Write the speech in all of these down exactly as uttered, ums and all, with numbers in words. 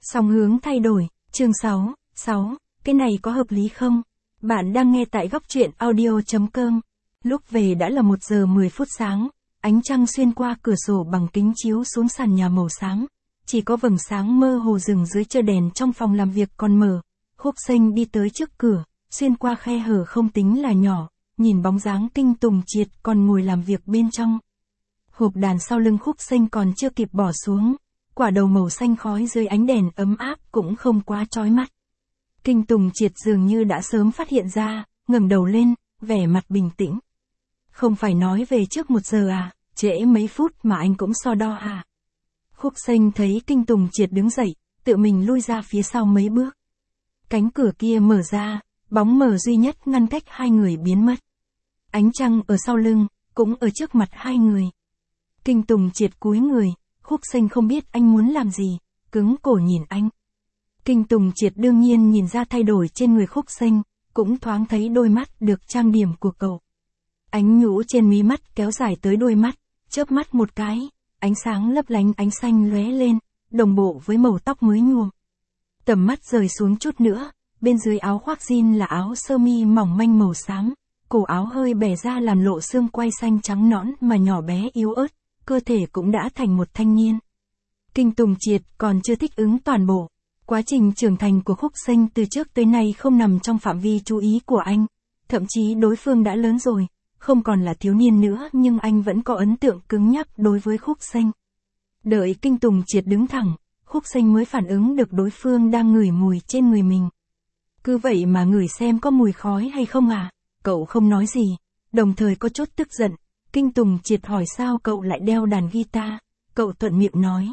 Song hướng thay đổi, chương sáu, sáu, cái này có hợp lý không? Bạn đang nghe tại góc truyện audio chấm com. Lúc về đã là một giờ mười phút sáng, ánh trăng xuyên qua cửa sổ bằng kính chiếu xuống sàn nhà màu xám. Chỉ có vầng sáng mơ hồ rừng dưới chơ đèn trong phòng làm việc còn mở. Khúc Xanh đi tới trước cửa, xuyên qua khe hở không tính là nhỏ, nhìn bóng dáng Kinh Tùng Triệt còn ngồi làm việc bên trong. Hộp đàn sau lưng Khúc Xanh còn chưa kịp bỏ xuống, quả đầu màu xanh khói dưới ánh đèn ấm áp cũng không quá chói mắt. Kinh Tùng Triệt dường như đã sớm phát hiện ra, ngẩng đầu lên, vẻ mặt bình tĩnh. Không phải nói về trước một giờ à, trễ mấy phút mà anh cũng so đo à. Khúc Xanh thấy Kinh Tùng Triệt đứng dậy, tự mình lui ra phía sau mấy bước. Cánh cửa kia mở ra, bóng mờ duy nhất ngăn cách hai người biến mất. Ánh trăng ở sau lưng, cũng ở trước mặt hai người. Kinh Tùng Triệt cúi người, Khúc Xanh không biết anh muốn làm gì, cứng cổ nhìn anh. Kinh Tùng Triệt đương nhiên nhìn ra thay đổi trên người Khúc Xanh, cũng thoáng thấy đôi mắt được trang điểm của cậu. Ánh nhũ trên mí mắt kéo dài tới đôi mắt, chớp mắt một cái, ánh sáng lấp lánh ánh xanh lóe lên, đồng bộ với màu tóc mới nhuộm. Tầm mắt rời xuống chút nữa, bên dưới áo khoác jean là áo sơ mi mỏng manh màu xám, cổ áo hơi bẻ ra làm lộ xương quai xanh trắng nõn mà nhỏ bé yếu ớt, cơ thể cũng đã thành một thanh niên. Kinh Tùng Triệt còn chưa thích ứng toàn bộ. Quá trình trưởng thành của Khúc Xanh từ trước tới nay không nằm trong phạm vi chú ý của anh, thậm chí đối phương đã lớn rồi, không còn là thiếu niên nữa nhưng anh vẫn có ấn tượng cứng nhắc đối với Khúc Xanh. Đợi Kinh Tùng Triệt đứng thẳng, Khúc Xanh mới phản ứng được đối phương đang ngửi mùi trên người mình. Cứ vậy mà ngửi xem có mùi khói hay không à, cậu không nói gì, đồng thời có chút tức giận. Kinh Tùng Triệt hỏi sao cậu lại đeo đàn guitar, cậu thuận miệng nói.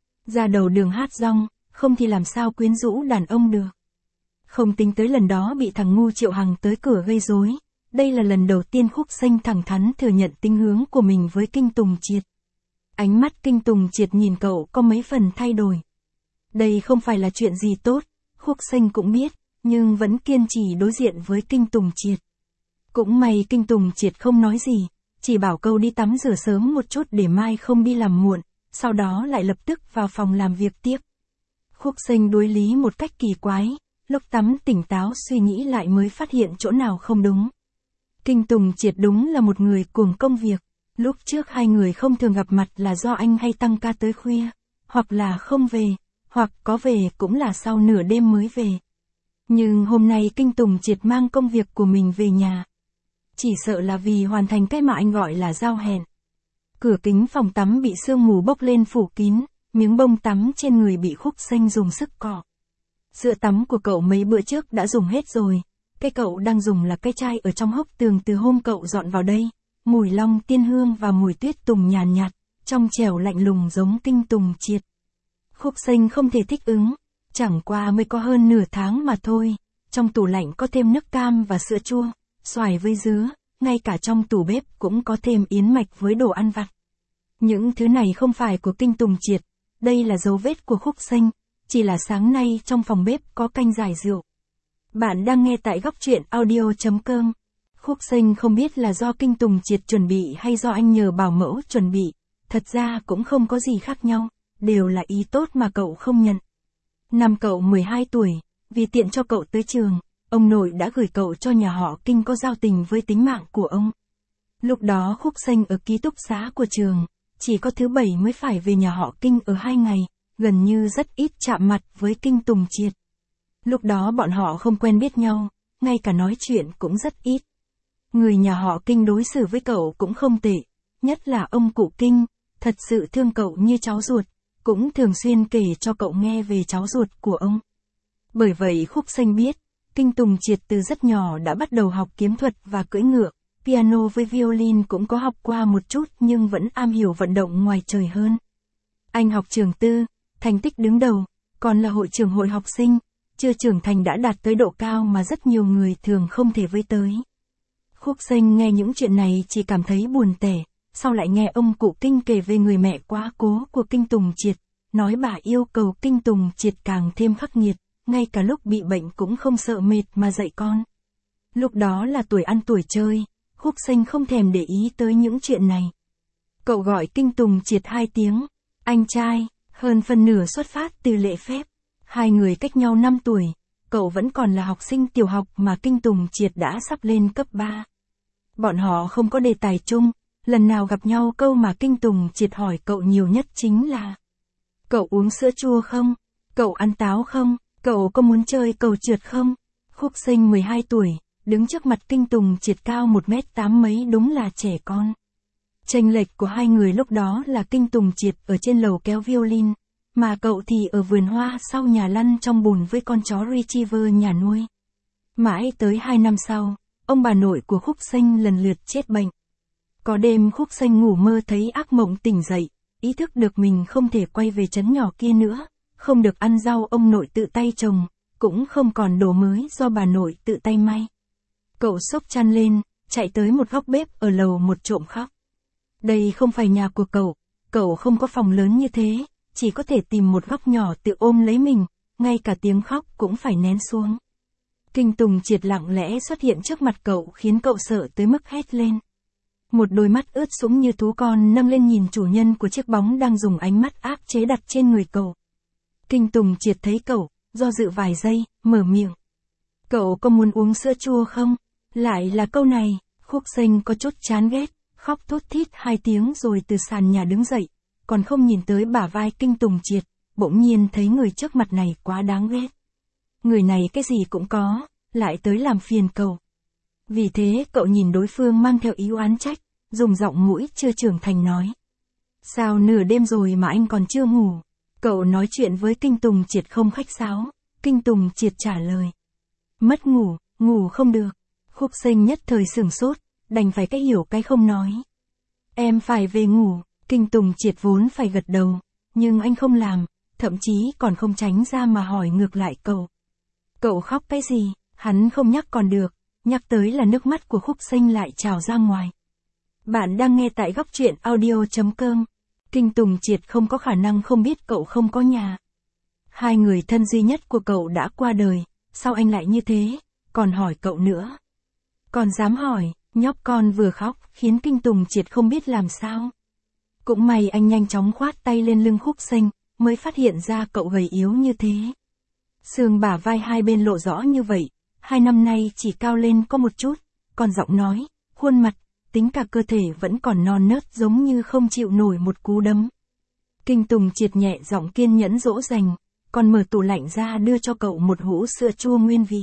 Ra đầu đường hát rong, không thì làm sao quyến rũ đàn ông được. Không tính tới lần đó bị thằng ngu Triệu Hằng tới cửa gây rối, đây là lần đầu tiên Khúc Xanh thẳng thắn thừa nhận tính hướng của mình với Kinh Tùng Triệt. Ánh mắt Kinh Tùng Triệt nhìn cậu có mấy phần thay đổi. Đây không phải là chuyện gì tốt, Khúc Xanh cũng biết, nhưng vẫn kiên trì đối diện với Kinh Tùng Triệt. Cũng may Kinh Tùng Triệt không nói gì, chỉ bảo câu đi tắm rửa sớm một chút để mai không đi làm muộn, sau đó lại lập tức vào phòng làm việc tiếp. Khúc Xanh đối lý một cách kỳ quái, lúc tắm tỉnh táo suy nghĩ lại mới phát hiện chỗ nào không đúng. Kinh Tùng Triệt đúng là một người cuồng công việc, lúc trước hai người không thường gặp mặt là do anh hay tăng ca tới khuya, hoặc là không về, hoặc có về cũng là sau nửa đêm mới về. Nhưng hôm nay Kinh Tùng Triệt mang công việc của mình về nhà. Chỉ sợ là vì hoàn thành cái mà anh gọi là giao hẹn. Cửa kính phòng tắm bị sương mù bốc lên phủ kín, miếng bông tắm trên người bị Khúc Xanh dùng sức cọ. Sữa tắm của cậu mấy bữa trước đã dùng hết rồi, cái cậu đang dùng là cái chai ở trong hốc tường từ hôm cậu dọn vào đây, mùi long tiên hương và mùi tuyết tùng nhàn nhạt, trong trẻo lạnh lùng giống Kinh Tùng Triệt. Khúc Xanh không thể thích ứng, chẳng qua mới có hơn nửa tháng mà thôi, trong tủ lạnh có thêm nước cam và sữa chua, xoài với dứa, ngay cả trong tủ bếp cũng có thêm yến mạch với đồ ăn vặt. Những thứ này không phải của Kinh Tùng Triệt, đây là dấu vết của Khúc Xanh, chỉ là sáng nay trong phòng bếp có canh giải rượu. Bạn đang nghe tại góc truyện audio chấm com. Khúc Xanh không biết là do Kinh Tùng Triệt chuẩn bị hay do anh nhờ bảo mẫu chuẩn bị, thật ra cũng không có gì khác nhau, đều là ý tốt mà cậu không nhận. Năm cậu mười hai tuổi, vì tiện cho cậu tới trường, ông nội đã gửi cậu cho nhà họ Kinh có giao tình với tính mạng của ông. Lúc đó Khúc Xanh ở ký túc xá của trường, chỉ có thứ bảy mới phải về nhà họ Kinh ở hai ngày, gần như rất ít chạm mặt với Kinh Tùng Triệt. Lúc đó bọn họ không quen biết nhau, ngay cả nói chuyện cũng rất ít. Người nhà họ Kinh đối xử với cậu cũng không tệ, nhất là ông cụ Kinh, thật sự thương cậu như cháu ruột, cũng thường xuyên kể cho cậu nghe về cháu ruột của ông. Bởi vậy Khúc Xanh biết, Kinh Tùng Triệt từ rất nhỏ đã bắt đầu học kiếm thuật và cưỡi ngựa, piano với violin cũng có học qua một chút nhưng vẫn am hiểu vận động ngoài trời hơn. Anh học trường tư, thành tích đứng đầu, còn là hội trưởng hội học sinh, chưa trưởng thành đã đạt tới độ cao mà rất nhiều người thường không thể với tới. Khúc Xanh nghe những chuyện này chỉ cảm thấy buồn tẻ, sau lại nghe ông cụ Kinh kể về người mẹ quá cố của Kinh Tùng Triệt, nói bà yêu cầu Kinh Tùng Triệt càng thêm khắc nghiệt, ngay cả lúc bị bệnh cũng không sợ mệt mà dạy con. Lúc đó là tuổi ăn tuổi chơi, Khúc Xanh không thèm để ý tới những chuyện này. Cậu gọi Kinh Tùng Triệt hai tiếng, anh trai, hơn phần nửa xuất phát từ lễ phép. Hai người cách nhau năm tuổi, cậu vẫn còn là học sinh tiểu học mà Kinh Tùng Triệt đã sắp lên cấp ba. Bọn họ không có đề tài chung, lần nào gặp nhau câu mà Kinh Tùng Triệt hỏi cậu nhiều nhất chính là: cậu uống sữa chua không? Cậu ăn táo không? Cậu có muốn chơi cầu trượt không? Khúc Sinh mười hai tuổi, đứng trước mặt Kinh Tùng Triệt cao một mét tám mấy đúng là trẻ con. Chênh lệch của hai người lúc đó là Kinh Tùng Triệt ở trên lầu kéo violin, mà cậu thì ở vườn hoa sau nhà lăn trong bùn với con chó Retriever nhà nuôi. Mãi tới hai năm sau, ông bà nội của Khúc Sinh lần lượt chết bệnh. Có đêm Khúc Sinh ngủ mơ thấy ác mộng tỉnh dậy, ý thức được mình không thể quay về trấn nhỏ kia nữa, không được ăn rau ông nội tự tay trồng, cũng không còn đồ mới do bà nội tự tay may. Cậu xốc chăn lên, chạy tới một góc bếp ở lầu một trộm khóc. Đây không phải nhà của cậu, cậu không có phòng lớn như thế, chỉ có thể tìm một góc nhỏ tự ôm lấy mình, ngay cả tiếng khóc cũng phải nén xuống. Kinh Tùng Triệt lặng lẽ xuất hiện trước mặt cậu khiến cậu sợ tới mức hét lên. Một đôi mắt ướt sũng như thú con nâng lên nhìn chủ nhân của chiếc bóng đang dùng ánh mắt áp chế đặt trên người cậu. Kinh Tùng Triệt thấy cậu, do dự vài giây, mở miệng. Cậu có muốn uống sữa chua không? Lại là câu này, Khúc Sinh có chút chán ghét, khóc thút thít hai tiếng rồi từ sàn nhà đứng dậy, còn không nhìn tới bả vai Kinh Tùng Triệt, bỗng nhiên thấy người trước mặt này quá đáng ghét. Người này cái gì cũng có, lại tới làm phiền cậu. Vì thế cậu nhìn đối phương mang theo ý oán trách, dùng giọng mũi chưa trưởng thành nói. Sao nửa đêm rồi mà anh còn chưa ngủ? Cậu nói chuyện với Kinh Tùng Triệt không khách sáo. Kinh Tùng Triệt trả lời. Mất ngủ, ngủ không được. Khúc Sinh nhất thời sửng sốt, đành phải cái hiểu cái không nói. Em phải về ngủ. Kinh Tùng Triệt vốn phải gật đầu, nhưng anh không làm, thậm chí còn không tránh ra mà hỏi ngược lại cậu. Cậu khóc cái gì? Hắn không nhắc còn được, nhắc tới là nước mắt của Khúc Sinh lại trào ra ngoài. Bạn đang nghe tại góc truyện audio chấm com. Kinh Tùng Triệt không có khả năng không biết cậu không có nhà. Hai người thân duy nhất của cậu đã qua đời, sao anh lại như thế, còn hỏi cậu nữa. Còn dám hỏi, nhóc con vừa khóc, khiến Kinh Tùng Triệt không biết làm sao. Cũng may anh nhanh chóng khoát tay lên lưng Khúc Sinh, mới phát hiện ra cậu gầy yếu như thế. Xương bả vai hai bên lộ rõ như vậy, hai năm nay chỉ cao lên có một chút, còn giọng nói, khuôn mặt, tính cả cơ thể vẫn còn non nớt giống như không chịu nổi một cú đấm. Kinh Tùng Triệt nhẹ giọng kiên nhẫn dỗ dành, còn mở tủ lạnh ra đưa cho cậu một hũ sữa chua nguyên vị.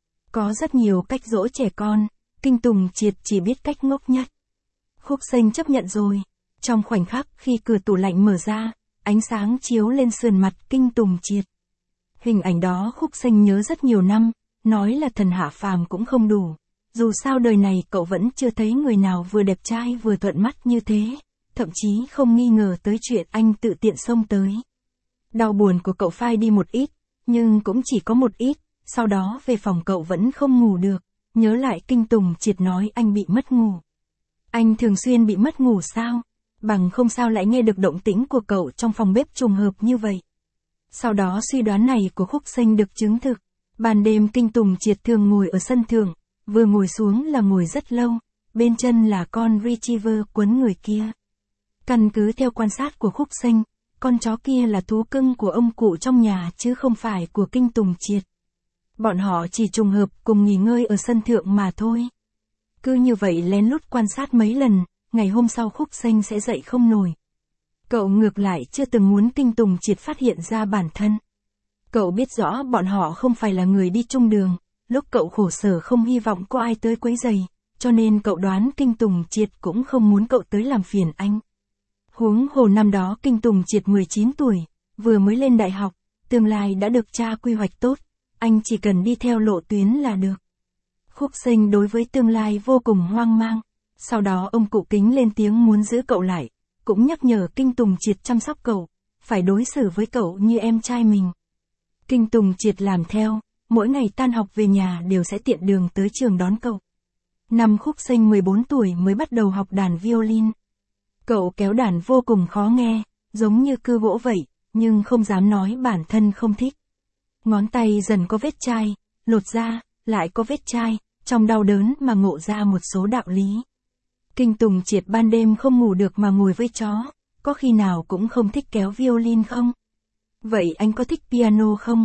Có rất nhiều cách dỗ trẻ con, Kinh Tùng Triệt chỉ biết cách ngốc nhất. Khúc Sinh chấp nhận rồi. Trong khoảnh khắc khi cửa tủ lạnh mở ra, ánh sáng chiếu lên sườn mặt Kinh Tùng Triệt. Hình ảnh đó Khúc Sinh nhớ rất nhiều năm, nói là thần hạ phàm cũng không đủ. Dù sao đời này cậu vẫn chưa thấy người nào vừa đẹp trai vừa thuận mắt như thế, thậm chí không nghi ngờ tới chuyện anh tự tiện xông tới. Đau buồn của cậu phai đi một ít, nhưng cũng chỉ có một ít, sau đó về phòng cậu vẫn không ngủ được, nhớ lại Kinh Tùng Triệt nói anh bị mất ngủ. Anh thường xuyên bị mất ngủ sao? Bằng không sao lại nghe được động tĩnh của cậu trong phòng bếp trùng hợp như vậy. Sau đó suy đoán này của Khúc Sinh được chứng thực. Ban đêm Kinh Tùng Triệt thường ngồi ở sân thượng, vừa ngồi xuống là ngồi rất lâu, bên chân là con Retriever quấn người kia. Căn cứ theo quan sát của Khúc Sinh, con chó kia là thú cưng của ông cụ trong nhà chứ không phải của Kinh Tùng Triệt. Bọn họ chỉ trùng hợp cùng nghỉ ngơi ở sân thượng mà thôi. Cứ như vậy lén lút quan sát mấy lần, ngày hôm sau Khúc Sinh sẽ dậy không nổi. Cậu ngược lại chưa từng muốn Kinh Tùng Triệt phát hiện ra bản thân. Cậu biết rõ bọn họ không phải là người đi chung đường, lúc cậu khổ sở không hy vọng có ai tới quấy rầy, cho nên cậu đoán Kinh Tùng Triệt cũng không muốn cậu tới làm phiền anh. Huống hồ năm đó Kinh Tùng Triệt mười chín tuổi, vừa mới lên đại học, tương lai đã được cha quy hoạch tốt, anh chỉ cần đi theo lộ tuyến là được. Khúc Sinh đối với tương lai vô cùng hoang mang, sau đó ông cụ Kính lên tiếng muốn giữ cậu lại, cũng nhắc nhở Kinh Tùng Triệt chăm sóc cậu, phải đối xử với cậu như em trai mình. Kinh Tùng Triệt làm theo, mỗi ngày tan học về nhà đều sẽ tiện đường tới trường đón cậu. Năm Khúc Sinh mười bốn tuổi mới bắt đầu học đàn violin. Cậu kéo đàn vô cùng khó nghe, giống như cưa gỗ vậy, nhưng không dám nói bản thân không thích. Ngón tay dần có vết chai, lột ra, lại có vết chai, trong đau đớn mà ngộ ra một số đạo lý. Kinh Tùng Triệt ban đêm không ngủ được mà ngồi với chó, có khi nào cũng không thích kéo violin không? Vậy anh có thích piano không?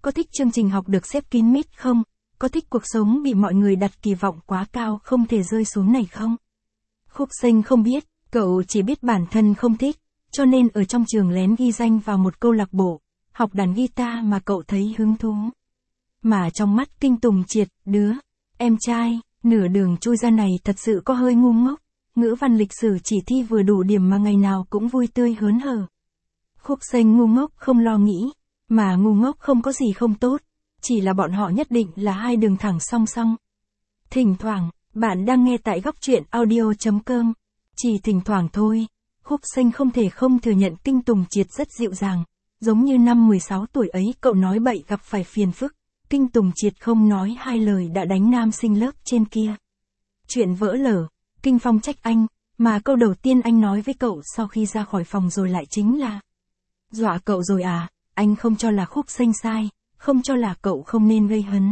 Có thích chương trình học được xếp kín mít không? Có thích cuộc sống bị mọi người đặt kỳ vọng quá cao không thể rơi xuống này không? Khúc Sinh không biết, cậu chỉ biết bản thân không thích, cho nên ở trong trường lén ghi danh vào một câu lạc bộ, học đàn guitar mà cậu thấy hứng thú. Mà trong mắt Kinh Tùng Triệt, đứa em trai, nửa đường chui ra này thật sự có hơi ngu ngốc. Ngữ văn lịch sử chỉ thi vừa đủ điểm mà ngày nào cũng vui tươi hớn hở. Khúc Sinh ngu ngốc không lo nghĩ, mà ngu ngốc không có gì không tốt, chỉ là bọn họ nhất định là hai đường thẳng song song. Thỉnh thoảng, bạn đang nghe tại góc truyện audio chấm com. Chỉ thỉnh thoảng thôi, Khúc Sinh không thể không thừa nhận Kinh Tùng Triệt rất dịu dàng, giống như năm mười sáu tuổi ấy cậu nói bậy gặp phải phiền phức, Kinh Tùng Triệt không nói hai lời đã đánh nam sinh lớp trên kia. Chuyện vỡ lở, Kinh Phong trách anh, mà câu đầu tiên anh nói với cậu sau khi ra khỏi phòng rồi lại chính là: dọa cậu rồi à, anh không cho là Khúc Sinh sai, không cho là cậu không nên gây hấn.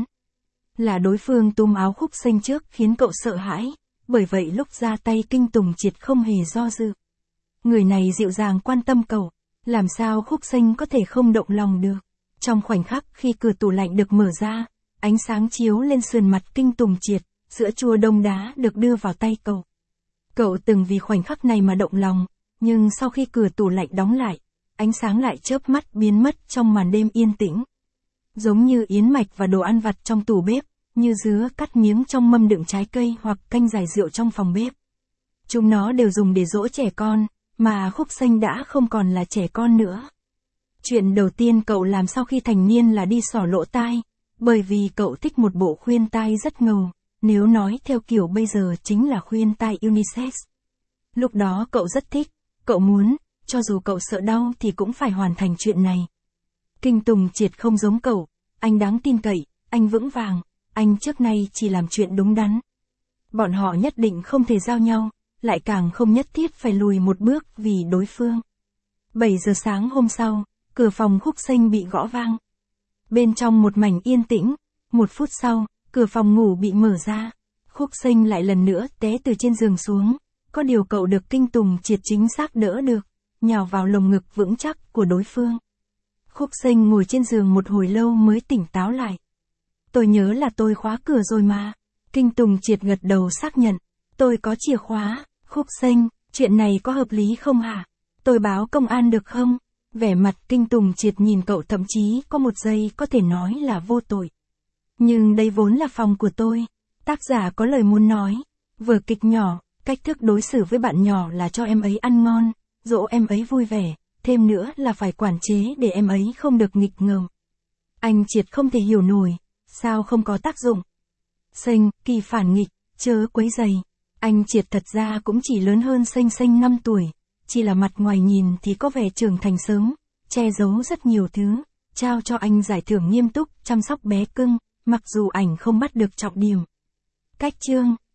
Là đối phương túm áo Khúc Sinh trước khiến cậu sợ hãi, bởi vậy lúc ra tay Kinh Tùng Triệt không hề do dự. Người này dịu dàng quan tâm cậu, làm sao Khúc Sinh có thể không động lòng được. Trong khoảnh khắc khi cửa tủ lạnh được mở ra, ánh sáng chiếu lên sườn mặt Kinh Tùng Triệt, sữa chua đông đá được đưa vào tay cậu. Cậu từng vì khoảnh khắc này mà động lòng, nhưng sau khi cửa tủ lạnh đóng lại, ánh sáng lại chớp mắt biến mất trong màn đêm yên tĩnh. Giống như yến mạch và đồ ăn vặt trong tủ bếp, như dứa cắt miếng trong mâm đựng trái cây hoặc canh giải rượu trong phòng bếp. Chúng nó đều dùng để dỗ trẻ con, mà Khúc Sinh đã không còn là trẻ con nữa. Chuyện đầu tiên cậu làm sau khi thành niên là đi xỏ lỗ tai, bởi vì cậu thích một bộ khuyên tai rất ngầu, nếu nói theo kiểu bây giờ chính là khuyên tai unisex. Lúc đó cậu rất thích, cậu muốn, cho dù cậu sợ đau thì cũng phải hoàn thành chuyện này. Kinh Tùng Triệt không giống cậu, anh đáng tin cậy, anh vững vàng, anh trước nay chỉ làm chuyện đúng đắn. Bọn họ nhất định không thể giao nhau, lại càng không nhất thiết phải lùi một bước vì đối phương. bảy giờ sáng hôm sau, cửa phòng Khúc Sinh bị gõ vang. Bên trong một mảnh yên tĩnh, một phút sau, cửa phòng ngủ bị mở ra. Khúc Sinh lại lần nữa té từ trên giường xuống, có điều cậu được Kinh Tùng Triệt chính xác đỡ được, nhào vào lồng ngực vững chắc của đối phương. Khúc Sinh ngồi trên giường một hồi lâu mới tỉnh táo lại. Tôi nhớ là tôi khóa cửa rồi mà. Kinh Tùng Triệt gật đầu xác nhận. Tôi có chìa khóa. Khúc Sinh, chuyện này có hợp lý không hả? Tôi báo công an được không? Vẻ mặt Kinh Tùng Triệt nhìn cậu thậm chí có một giây có thể nói là vô tội. Nhưng đây vốn là phòng của tôi. Tác giả có lời muốn nói. Vở kịch nhỏ, cách thức đối xử với bạn nhỏ là cho em ấy ăn ngon, dỗ em ấy vui vẻ, thêm nữa là phải quản chế để em ấy không được nghịch ngợm. Anh Triệt không thể hiểu nổi, sao không có tác dụng? Sinh, kỳ phản nghịch, chớ quấy rầy. Anh Triệt thật ra cũng chỉ lớn hơn Sinh Sinh năm tuổi, chỉ là mặt ngoài nhìn thì có vẻ trưởng thành sớm, che giấu rất nhiều thứ, trao cho anh giải thưởng nghiêm túc chăm sóc bé cưng, mặc dù ảnh không bắt được trọng điểm. Cách chương